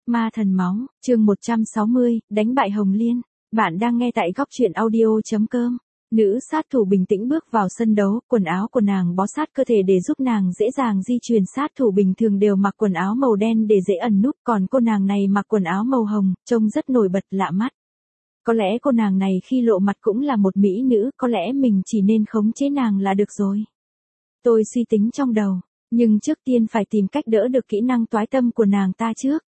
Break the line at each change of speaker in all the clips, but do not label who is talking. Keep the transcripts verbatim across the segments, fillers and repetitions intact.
Ma thần máu, chương một trăm sáu mươi, đánh bại Hồng Liên. Bạn đang nghe tại góc truyện audio.com. Nữ sát thủ bình tĩnh bước vào sân đấu, quần áo của nàng bó sát cơ thể để giúp nàng dễ dàng di chuyển. Sát thủ bình thường đều mặc quần áo màu đen để dễ ẩn núp, còn cô nàng này mặc quần áo màu hồng, trông rất nổi bật lạ mắt. Có lẽ cô nàng này khi lộ mặt cũng là một mỹ nữ, có lẽ mình chỉ nên khống chế nàng là được rồi. Tôi suy tính trong đầu, nhưng trước tiên phải tìm cách đỡ được kỹ năng toái tâm của nàng ta trước.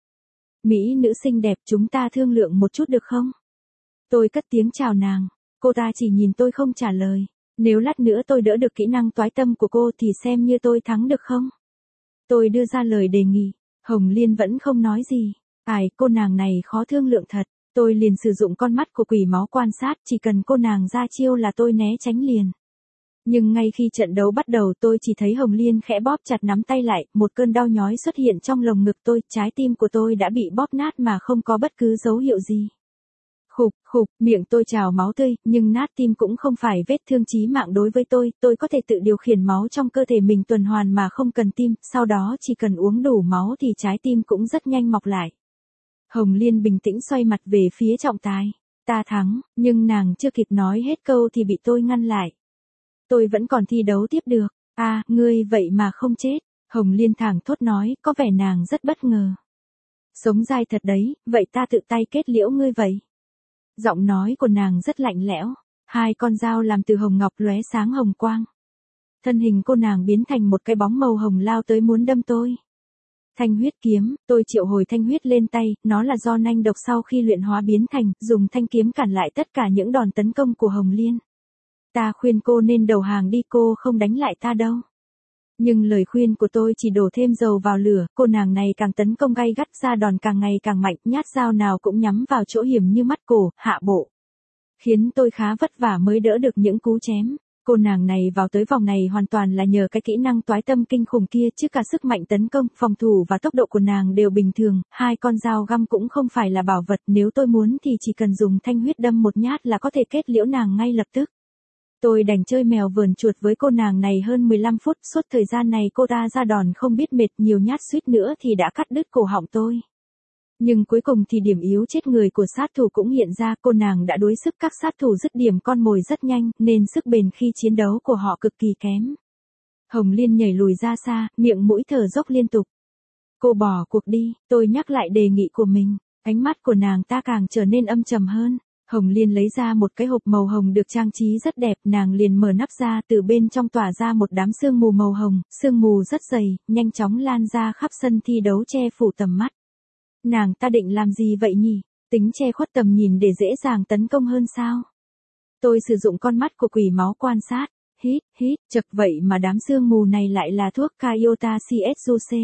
Mỹ nữ xinh đẹp, chúng ta thương lượng một chút được không? Tôi cất tiếng chào nàng, cô ta chỉ nhìn tôi không trả lời. Nếu lát nữa tôi đỡ được kỹ năng toái tâm của cô thì xem như tôi thắng được không? Tôi đưa ra lời đề nghị, Hồng Liên vẫn không nói gì. Ai, cô nàng này khó thương lượng thật. Tôi liền sử dụng con mắt của quỷ máu quan sát, chỉ cần cô nàng ra chiêu là tôi né tránh liền. Nhưng ngay khi trận đấu bắt đầu tôi chỉ thấy Hồng Liên khẽ bóp chặt nắm tay lại, một cơn đau nhói xuất hiện trong lồng ngực tôi, trái tim của tôi đã bị bóp nát mà không có bất cứ dấu hiệu gì. Khục, khục, miệng tôi trào máu tươi, nhưng nát tim cũng không phải vết thương chí mạng đối với tôi, tôi có thể tự điều khiển máu trong cơ thể mình tuần hoàn mà không cần tim, sau đó chỉ cần uống đủ máu thì trái tim cũng rất nhanh mọc lại. Hồng Liên bình tĩnh xoay mặt về phía trọng tài. Ta thắng, nhưng nàng chưa kịp nói hết câu thì bị tôi ngăn lại. Tôi vẫn còn thi đấu tiếp được. À, ngươi vậy mà không chết. Hồng Liên thẳng thốt nói, có vẻ nàng rất bất ngờ. Sống dai thật đấy, vậy ta tự tay kết liễu ngươi vậy. Giọng nói của nàng rất lạnh lẽo. Hai con dao làm từ hồng ngọc lóe sáng hồng quang. Thân hình cô nàng biến thành một cái bóng màu hồng lao tới muốn đâm tôi. Thanh huyết kiếm, tôi triệu hồi thanh huyết lên tay, nó là do nanh độc sau khi luyện hóa biến thành, dùng thanh kiếm cản lại tất cả những đòn tấn công của Hồng Liên. Ta khuyên cô nên đầu hàng đi, cô không đánh lại ta đâu. Nhưng lời khuyên của tôi chỉ đổ thêm dầu vào lửa, cô nàng này càng tấn công gay gắt, ra đòn càng ngày càng mạnh, nhát dao nào cũng nhắm vào chỗ hiểm như mắt cổ, hạ bộ. Khiến tôi khá vất vả mới đỡ được những cú chém. Cô nàng này vào tới vòng này hoàn toàn là nhờ cái kỹ năng toái tâm kinh khủng kia, chứ cả sức mạnh tấn công, phòng thủ và tốc độ của nàng đều bình thường, hai con dao găm cũng không phải là bảo vật, nếu tôi muốn thì chỉ cần dùng thanh huyết đâm một nhát là có thể kết liễu nàng ngay lập tức. Tôi đành chơi mèo vờn chuột với cô nàng này hơn mười lăm phút, suốt thời gian này cô ta ra đòn không biết mệt, nhiều nhát suýt nữa thì đã cắt đứt cổ họng tôi. Nhưng cuối cùng thì điểm yếu chết người của sát thủ cũng hiện ra, cô nàng đã đuối sức các sát thủ dứt điểm con mồi rất nhanh, nên sức bền khi chiến đấu của họ cực kỳ kém. Hồng Liên nhảy lùi ra xa, miệng mũi thở dốc liên tục. Cô bỏ cuộc đi, tôi nhắc lại đề nghị của mình, ánh mắt của nàng ta càng trở nên âm trầm hơn. Hồng Liên lấy ra một cái hộp màu hồng được trang trí rất đẹp, nàng liền mở nắp ra, từ bên trong tỏa ra một đám sương mù màu hồng, sương mù rất dày, nhanh chóng lan ra khắp sân thi đấu che phủ tầm mắt. Nàng ta định làm gì vậy nhỉ? Tính che khuất tầm nhìn để dễ dàng tấn công hơn sao? Tôi sử dụng con mắt của quỷ máu quan sát, hít, hít, chật vậy mà đám sương mù này lại là thuốc Kayota xê ét u xê.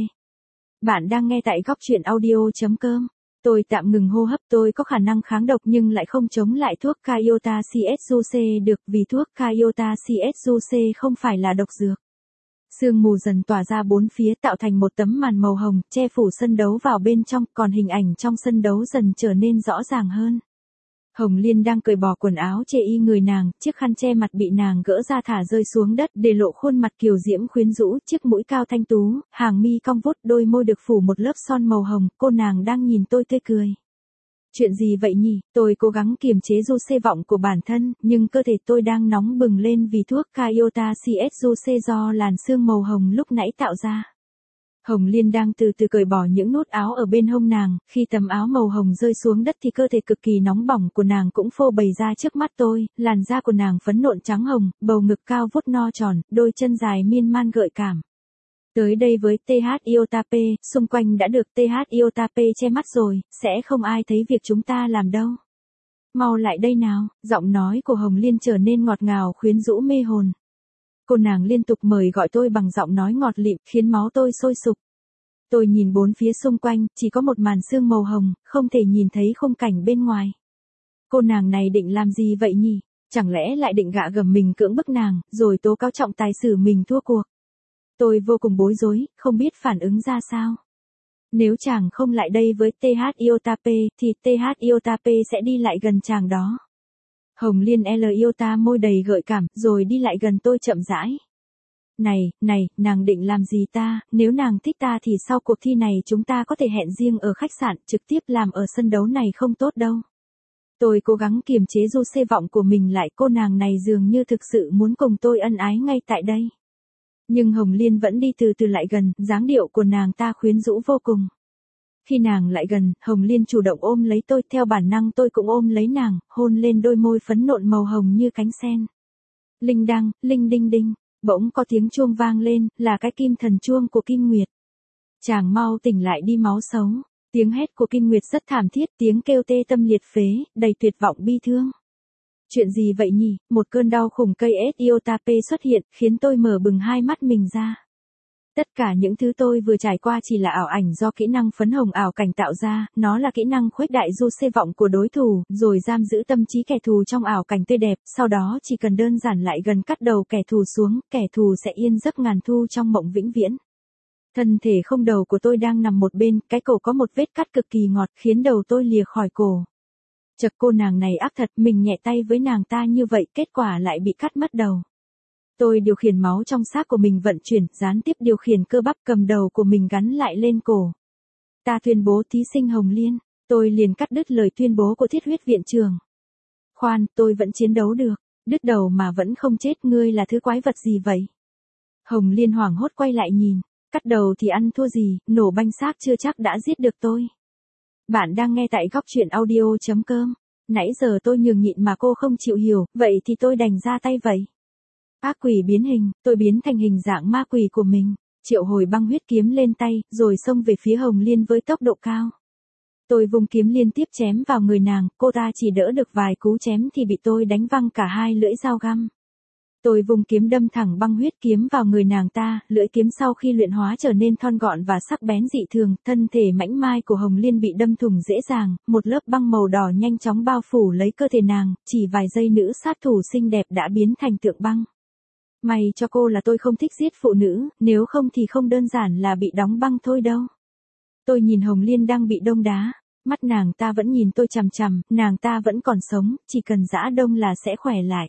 Bạn đang nghe tại góc truyện audio.com. Tôi tạm ngừng hô hấp, tôi có khả năng kháng độc nhưng lại không chống lại thuốc Kayota xê ét u xê được, vì thuốc Kayota xê ét u xê không phải là độc dược. Sương mù dần tỏa ra bốn phía tạo thành một tấm màn màu hồng, che phủ sân đấu vào bên trong, còn hình ảnh trong sân đấu dần trở nên rõ ràng hơn. Hồng Liên đang cởi bỏ quần áo che y người nàng, chiếc khăn che mặt bị nàng gỡ ra thả rơi xuống đất để lộ khuôn mặt kiều diễm quyến rũ, chiếc mũi cao thanh tú, hàng mi cong vút, đôi môi được phủ một lớp son màu hồng, cô nàng đang nhìn tôi tươi cười. Chuyện gì vậy nhỉ? Tôi cố gắng kiềm chế du xê vọng của bản thân, nhưng cơ thể tôi đang nóng bừng lên vì thuốc Kayota xê ét u xê do làn sương màu hồng lúc nãy tạo ra. Hồng Liên đang từ từ cởi bỏ những nút áo ở bên hông nàng, khi tấm áo màu hồng rơi xuống đất thì cơ thể cực kỳ nóng bỏng của nàng cũng phô bày ra trước mắt tôi, làn da của nàng phấn nộn trắng hồng, bầu ngực cao vút no tròn, đôi chân dài miên man gợi cảm. Tới đây với tê hát Iotape, xung quanh đã được tê hát Iotape che mắt rồi, sẽ không ai thấy việc chúng ta làm đâu. Mau lại đây nào, giọng nói của Hồng Liên trở nên ngọt ngào khuyến rũ mê hồn. Cô nàng liên tục mời gọi tôi bằng giọng nói ngọt lịm, khiến máu tôi sôi sục. Tôi nhìn bốn phía xung quanh, chỉ có một màn sương màu hồng, không thể nhìn thấy khung cảnh bên ngoài. Cô nàng này định làm gì vậy nhỉ? Chẳng lẽ lại định gạ gẫm mình cưỡng bức nàng, rồi tố cáo trọng tài xử mình thua cuộc? Tôi vô cùng bối rối, không biết phản ứng ra sao. Nếu chàng không lại đây với tê hát Iotape, thì tê hát Iotape sẽ đi lại gần chàng đó. Hồng Liên L Iota môi đầy gợi cảm, rồi đi lại gần tôi chậm rãi. Này, này, nàng định làm gì ta, nếu nàng thích ta thì sau cuộc thi này chúng ta có thể hẹn riêng ở khách sạn, trực tiếp làm ở sân đấu này không tốt đâu. Tôi cố gắng kiềm chế du xê vọng của mình lại, cô nàng này dường như thực sự muốn cùng tôi ân ái ngay tại đây. Nhưng Hồng Liên vẫn đi từ từ lại gần, dáng điệu của nàng ta khuyến rũ vô cùng. Khi nàng lại gần, Hồng Liên chủ động ôm lấy tôi, theo bản năng tôi cũng ôm lấy nàng, hôn lên đôi môi phấn nộn màu hồng như cánh sen. Linh đăng, linh đinh đinh, bỗng có tiếng chuông vang lên, là cái kim thần chuông của Kim Nguyệt. Chàng mau tỉnh lại đi máu xấu. Tiếng hét của Kim Nguyệt rất thảm thiết, tiếng kêu tê tâm liệt phế, đầy tuyệt vọng bi thương. Chuyện gì vậy nhỉ? Một cơn đau khủng cây Etiotape xuất hiện, khiến tôi mở bừng hai mắt mình ra. Tất cả những thứ tôi vừa trải qua chỉ là ảo ảnh do kỹ năng phấn hồng ảo cảnh tạo ra, nó là kỹ năng khuếch đại du xê vọng của đối thủ, rồi giam giữ tâm trí kẻ thù trong ảo cảnh tươi đẹp, sau đó chỉ cần đơn giản lại gần cắt đầu kẻ thù xuống, kẻ thù sẽ yên giấc ngàn thu trong mộng vĩnh viễn. Thân thể không đầu của tôi đang nằm một bên, cái cổ có một vết cắt cực kỳ ngọt, khiến đầu tôi lìa khỏi cổ. Chật, cô nàng này ác thật, mình nhẹ tay với nàng ta như vậy, kết quả lại bị cắt mất đầu. Tôi điều khiển máu trong xác của mình vận chuyển, gián tiếp điều khiển cơ bắp cầm đầu của mình gắn lại lên cổ. Ta tuyên bố thí sinh Hồng Liên, tôi liền cắt đứt lời tuyên bố của Thiết Huyết viện trưởng. Khoan, tôi vẫn chiến đấu được, đứt đầu mà vẫn không chết, ngươi là thứ quái vật gì vậy? Hồng Liên hoảng hốt quay lại nhìn. Cắt đầu thì ăn thua gì, nổ banh xác chưa chắc đã giết được tôi. Bạn đang nghe tại góc truyện audio.com. Nãy giờ tôi nhường nhịn mà cô không chịu hiểu, vậy thì tôi đành ra tay vậy. Ác quỷ biến hình, tôi biến thành hình dạng ma quỷ của mình, triệu hồi băng huyết kiếm lên tay, rồi xông về phía Hồng Liên với tốc độ cao. Tôi vung kiếm liên tiếp chém vào người nàng, cô ta chỉ đỡ được vài cú chém thì bị tôi đánh văng cả hai lưỡi dao găm. Tôi vùng kiếm đâm thẳng băng huyết kiếm vào người nàng ta, lưỡi kiếm sau khi luyện hóa trở nên thon gọn và sắc bén dị thường, thân thể mảnh mai của Hồng Liên bị đâm thủng dễ dàng, một lớp băng màu đỏ nhanh chóng bao phủ lấy cơ thể nàng, chỉ vài giây nữ sát thủ xinh đẹp đã biến thành tượng băng. May cho cô là tôi không thích giết phụ nữ, nếu không thì không đơn giản là bị đóng băng thôi đâu. Tôi nhìn Hồng Liên đang bị đông đá, mắt nàng ta vẫn nhìn tôi chằm chằm, nàng ta vẫn còn sống, chỉ cần giã đông là sẽ khỏe lại.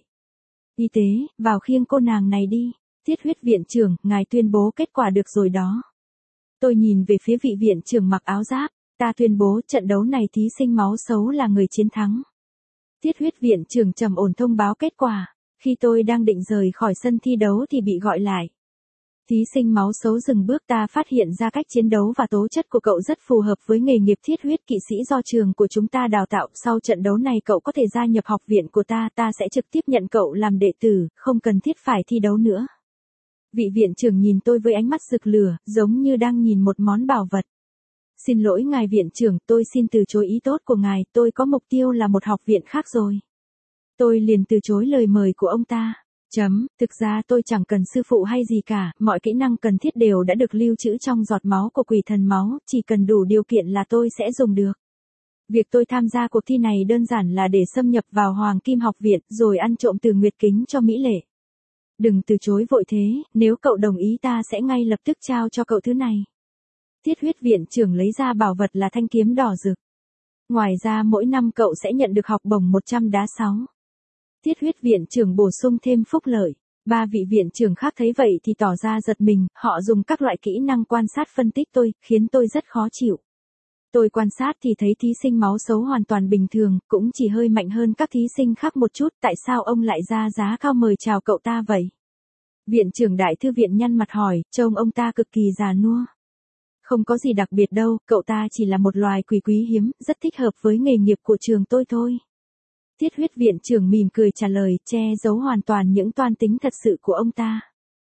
Y tế, vào khiêng cô nàng này đi. Thiết Huyết viện trưởng, ngài tuyên bố kết quả được rồi đó. Tôi nhìn về phía vị viện trưởng mặc áo giáp, ta tuyên bố trận đấu này thí sinh máu xấu là người chiến thắng. Thiết Huyết viện trưởng trầm ổn thông báo kết quả. Khi tôi đang định rời khỏi sân thi đấu thì bị gọi lại. Thí sinh máu xấu dừng bước, ta phát hiện ra cách chiến đấu và tố chất của cậu rất phù hợp với nghề nghiệp thiết huyết kỵ sĩ do trường của chúng ta đào tạo. Sau trận đấu này cậu có thể gia nhập học viện của ta, ta sẽ trực tiếp nhận cậu làm đệ tử, không cần thiết phải thi đấu nữa. Vị viện trưởng nhìn tôi với ánh mắt rực lửa, giống như đang nhìn một món bảo vật. Xin lỗi ngài viện trưởng, tôi xin từ chối ý tốt của ngài, tôi có mục tiêu là một học viện khác rồi. Tôi liền từ chối lời mời của ông ta. Chấm, thực ra tôi chẳng cần sư phụ hay gì cả, mọi kỹ năng cần thiết đều đã được lưu trữ trong giọt máu của quỷ thần máu, chỉ cần đủ điều kiện là tôi sẽ dùng được. Việc tôi tham gia cuộc thi này đơn giản là để xâm nhập vào Hoàng Kim học viện, rồi ăn trộm từ Nguyệt Kính cho mỹ lệ. Đừng từ chối vội thế, nếu cậu đồng ý ta sẽ ngay lập tức trao cho cậu thứ này. Thiết Huyết viện trưởng lấy ra bảo vật là thanh kiếm đỏ rực. Ngoài ra mỗi năm cậu sẽ nhận được học bổng một trăm đá sáu. Thiết Huyết viện trưởng bổ sung thêm phúc lợi. Ba vị viện trưởng khác thấy vậy thì tỏ ra giật mình, họ dùng các loại kỹ năng quan sát phân tích tôi, khiến tôi rất khó chịu. Tôi quan sát thì thấy thí sinh máu xấu hoàn toàn bình thường, cũng chỉ hơi mạnh hơn các thí sinh khác một chút, tại sao ông lại ra giá cao mời chào cậu ta vậy? Viện trưởng đại thư viện nhăn mặt hỏi, trông ông ta cực kỳ già nua. Không có gì đặc biệt đâu, cậu ta chỉ là một loài quỷ quý hiếm, rất thích hợp với nghề nghiệp của trường tôi thôi. Thiết Huyết viện trưởng mỉm cười trả lời, che giấu hoàn toàn những toan tính thật sự của ông ta.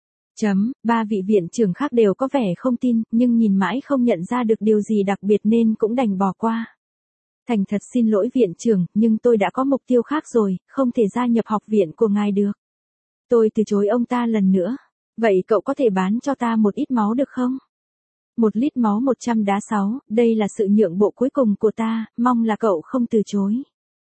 Chấm, ba vị viện trưởng khác đều có vẻ không tin, nhưng nhìn mãi không nhận ra được điều gì đặc biệt nên cũng đành bỏ qua. Thành thật xin lỗi viện trưởng, nhưng tôi đã có mục tiêu khác rồi, không thể gia nhập học viện của ngài được. Tôi từ chối ông ta lần nữa. Vậy cậu có thể bán cho ta một ít máu được không? Một lít máu một trăm đá sáu, đây là sự nhượng bộ cuối cùng của ta, mong là cậu không từ chối.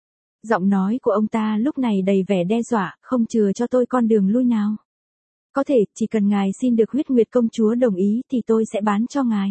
Giọng nói của ông ta lúc này đầy vẻ đe dọa, không chừa cho tôi con đường lui nào. Có thể, chỉ cần ngài xin được Huyết Nguyệt công chúa đồng ý thì tôi sẽ bán cho ngài.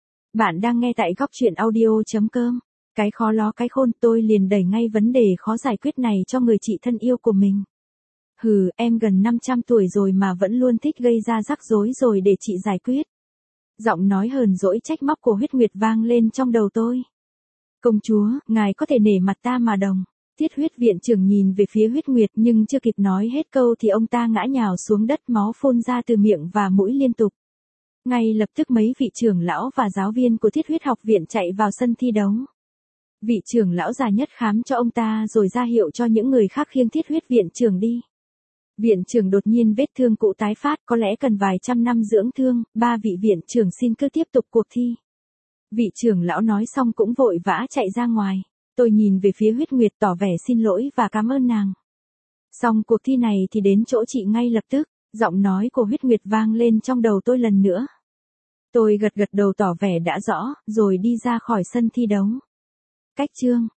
Bạn đang nghe tại góc truyện audio.com. Cái khó ló cái khôn, tôi liền đẩy ngay vấn đề khó giải quyết này cho người chị thân yêu của mình. Hừ, em gần năm trăm tuổi rồi mà vẫn luôn thích gây ra rắc rối rồi để chị giải quyết. Giọng nói hờn dỗi trách móc của Huyết Nguyệt vang lên trong đầu tôi. Công chúa, ngài có thể nể mặt ta mà đồng. Thiết Huyết viện trưởng nhìn về phía Huyết Nguyệt nhưng chưa kịp nói hết câu thì ông ta ngã nhào xuống đất, máu phun ra từ miệng và mũi liên tục. Ngay lập tức mấy vị trưởng lão và giáo viên của Thiết Huyết học viện chạy vào sân thi đấu. Vị trưởng lão già nhất khám cho ông ta rồi ra hiệu cho những người khác khiêng Thiết Huyết viện trưởng đi. Viện trưởng đột nhiên vết thương cũ tái phát, có lẽ cần vài trăm năm dưỡng thương, ba vị viện trưởng xin cứ tiếp tục cuộc thi. Vị trưởng lão nói xong cũng vội vã chạy ra ngoài. Tôi nhìn về phía Huyết Nguyệt tỏ vẻ xin lỗi và cảm ơn nàng. Xong cuộc thi này thì đến chỗ chị ngay lập tức, giọng nói của Huyết Nguyệt vang lên trong đầu tôi lần nữa. Tôi gật gật đầu tỏ vẻ đã rõ, rồi đi ra khỏi sân thi đấu. Cách chương